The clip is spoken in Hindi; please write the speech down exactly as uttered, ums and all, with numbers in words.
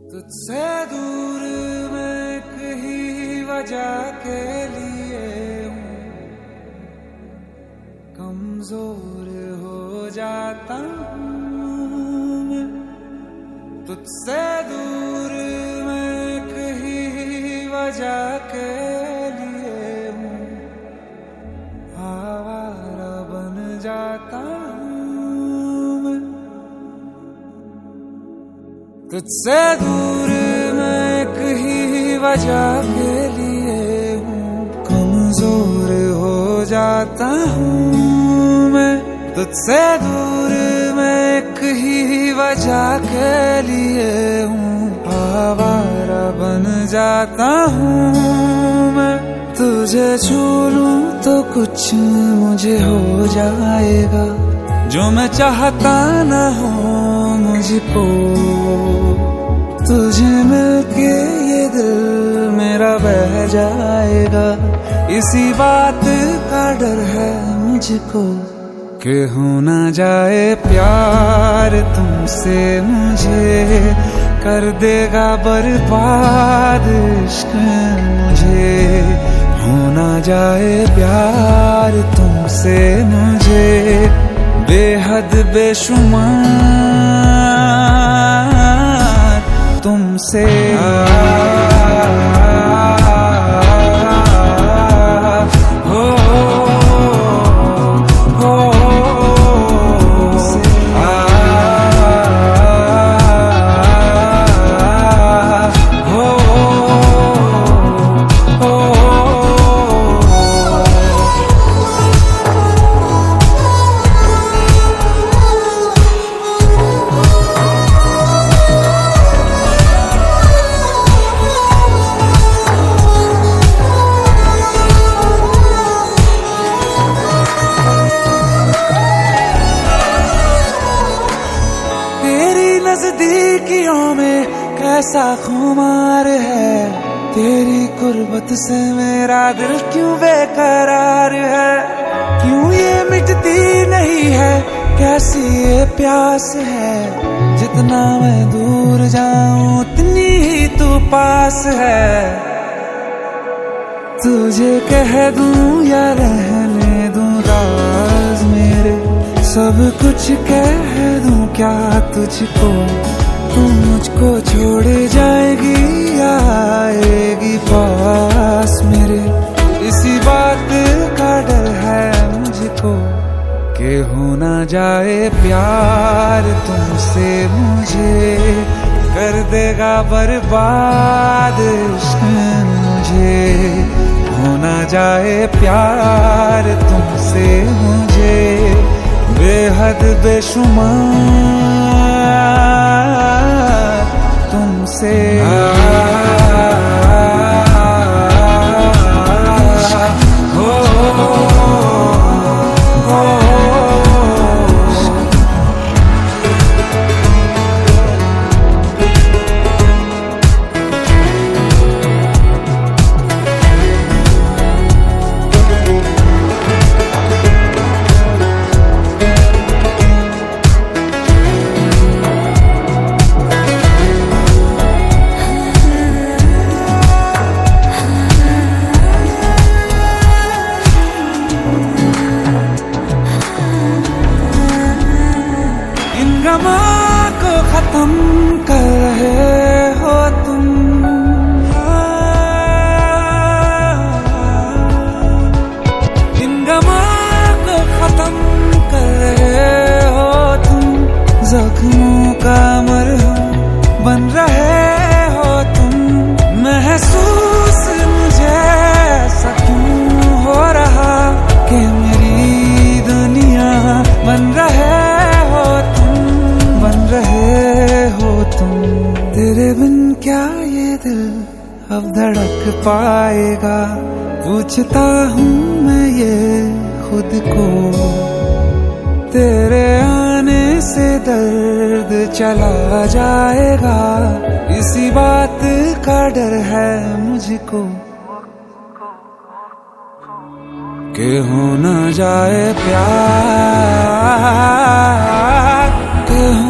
तुझसे दूर मैं कहीं वजह के लिए हूँ, कमजोर हो जाता हूँ मैं। तुझसे दूर मैं कहीं वजह के लिए हूँ, आवारा बन जाता हूँ मैं। तुझसे दूर मैं कहीं वजह के लिए हूँ, कमजोर हो जाता हूँ मैं। तुझसे दूर मैं कहीं वजह के लिए हूँ, आवारा बन जाता हूँ मैं। तुझे छू लूं तो कुछ मुझे हो जाएगा, जो मैं चाहता न हो मुझको। तुझे मिलके ये दिल मेरा बह जाएगा, इसी बात का डर है मुझको कि हो ना जाए प्यार तुमसे मुझे, कर देगा बर्बाद इश्क मुझे। हो ना जाए प्यार तुमसे मुझे, बेहद बेशुमार तुमसे। हो हो नजदीकियों में कैसा खुमार है, तेरी कुर्बत से मेरा दिल क्यों बेकरार है। क्यों ये मिटती नहीं है, कैसी ये प्यास है, जितना मैं दूर जाऊं उतनी ही तू पास है। तुझे कह दूं या रहने दूं राज मेरे, सब कुछ कह दूं क्या तुझको। तू मुझको छोड़ जाएगी या आएगी पास मेरे, इसी बात का डर है मुझको कि हो ना जाए प्यार तुमसे मुझे, कर देगा बर्बाद इश्क मुझे। हो ना जाए प्यार तुमसे मुझे, बेहद बेशुमार तुमसे। हो हो को खत्म कर रहे हो तुम, इन गमों को खत्म कर रहे हो तुम। जख्मों का मरहम बन रहे हो तुम, महसूस मुझे ऐसा क्यों हो रहा कि मेरी दुनिया बन रहे हो तुम, बन रहे हो तुम। तेरे बिन क्या ये दिल अब धड़क पाएगा, पूछता हूँ मैं ये खुद को। तेरे आने से दर्द चला जाएगा, इसी बात का डर है मुझको कि हो ना जाए प्यार, कि हो